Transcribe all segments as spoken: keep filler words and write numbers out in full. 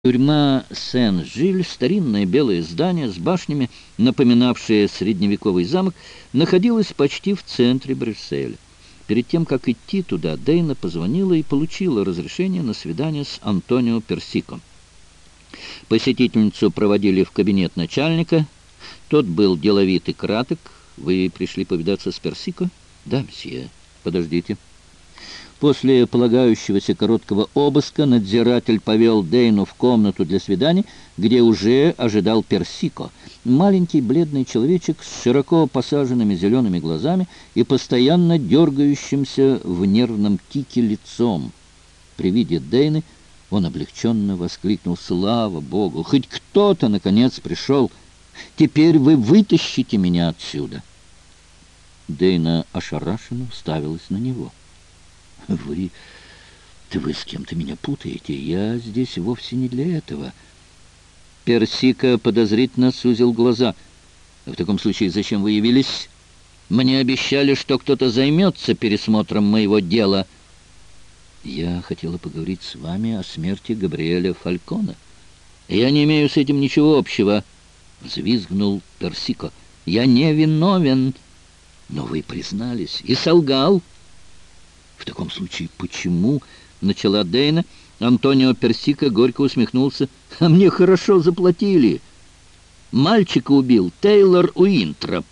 Тюрьма Сен-Жиль, старинное белое здание с башнями, напоминавшее средневековый замок, находилась почти в центре Брюсселя. Перед тем, как идти туда, Дейна позвонила и получила разрешение на свидание с Антонио Персико. Посетительницу проводили в кабинет начальника. Тот был деловит и краток. «Вы пришли повидаться с Персико?» «Да, мсье». «Подождите». После полагающегося короткого обыска надзиратель повел Дейну в комнату для свиданий, где уже ожидал Персико, маленький бледный человечек с широко посаженными зелеными глазами и постоянно дергающимся в нервном тике лицом. При виде Дейны он облегченно воскликнул: «Слава Богу! Хоть кто-то, наконец, пришел! Теперь вы вытащите меня отсюда!» Дейна ошарашенно уставилась на него. «Вы... да вы с кем-то меня путаете. Я здесь вовсе не для этого». Персико подозрительно сузил глаза. «В таком случае зачем вы явились? Мне обещали, что кто-то займется пересмотром моего дела». «Я хотела поговорить с вами о смерти Габриэля Фалькона». «Я не имею с этим ничего общего», — взвизгнул Персико. «Я не виновен». «Но вы признались и солгал». «В таком случае, почему?» — начала Дейна. Антонио Персико горько усмехнулся. «А мне хорошо заплатили. Мальчика убил Тейлор Уинтроп».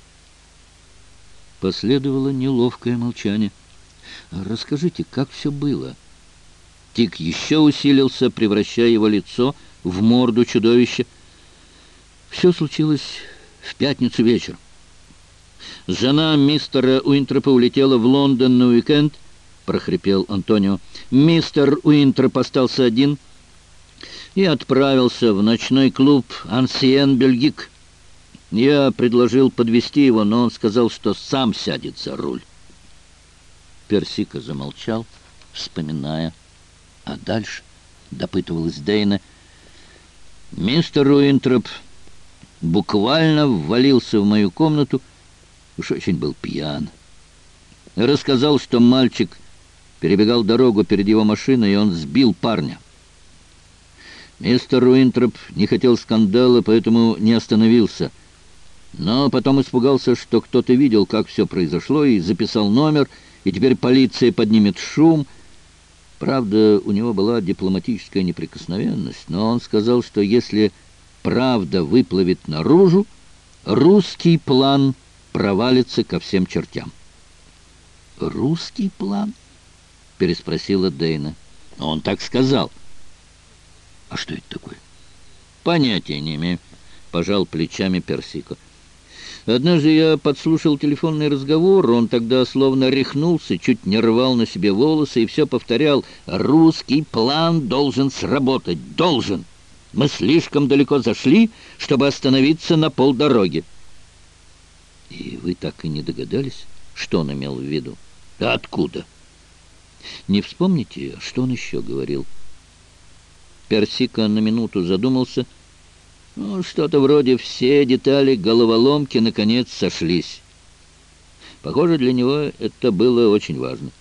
Последовало неловкое молчание. «Расскажите, как все было?» Тик еще усилился, превращая его лицо в морду чудовища. «Все случилось в пятницу вечером. Жена мистера Уинтропа улетела в Лондон на уикенд», — прохрипел Антонио. «Мистер Уинтроп остался один и отправился в ночной клуб «Ансиен Бельгик». Я предложил подвезти его, но он сказал, что сам сядет за руль». Персико замолчал, вспоминая. «А дальше?» — допытывалась Дейна. «Мистер Уинтроп буквально ввалился в мою комнату, уж очень был пьян. Рассказал, что мальчик перебегал дорогу перед его машиной, и он сбил парня. Мистер Уинтроп не хотел скандала, поэтому не остановился. Но потом испугался, что кто-то видел, как все произошло, и записал номер, и теперь полиция поднимет шум. Правда, у него была дипломатическая неприкосновенность, но он сказал, что если правда выплывет наружу, русский план провалится ко всем чертям». «Русский план?» — переспросила Дейна. «Он так сказал». «А что это такое?» «Понятия не имею», — пожал плечами Персико. «Однажды я подслушал телефонный разговор, он тогда словно рехнулся, чуть не рвал на себе волосы и все повторял: «Русский план должен сработать, должен! Мы слишком далеко зашли, чтобы остановиться на полдороги». «И вы так и не догадались, что он имел в виду?» «А откуда?» «Не вспомните, что он еще говорил?» Персико на минуту задумался. Ну, что-то вроде «все детали головоломки наконец сошлись». Похоже, для него это было очень важно.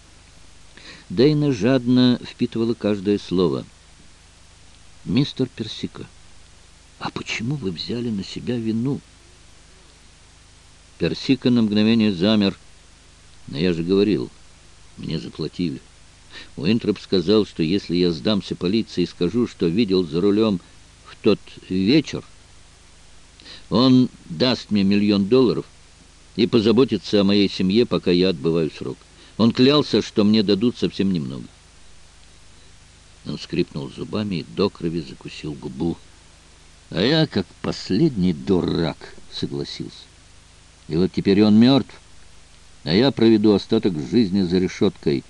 Дейна жадно впитывала каждое слово. «Мистер Персико, а почему вы взяли на себя вину?» Персико на мгновение замер. «Но я же говорил, мне заплатили. Уинтроп сказал, что если я сдамся полиции и скажу, что видел за рулем в тот вечер, он даст мне миллион долларов и позаботится о моей семье, пока я отбываю срок. Он клялся, что мне дадут совсем немного». Он скрипнул зубами и до крови закусил губу. «А я, как последний дурак, согласился. И вот теперь он мертв, а я проведу остаток жизни за решеткой».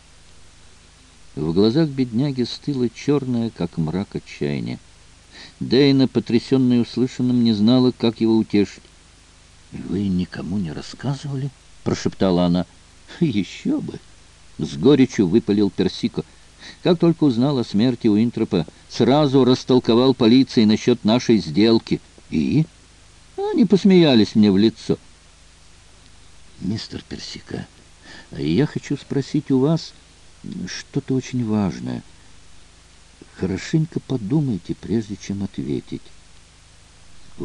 В глазах бедняги стыло черное, как мрак, отчаяние. Дейна, потрясенная услышанным, не знала, как его утешить. «Вы никому не рассказывали?» — прошептала она. «Еще бы!» — с горечью выпалил Персико. «Как только узнал о смерти Уинтропа, сразу растолковал полиции насчет нашей сделки. И...» Они посмеялись мне в лицо. «Мистер Персико, я хочу спросить у вас что-то очень важное. Хорошенько подумайте, прежде чем ответить.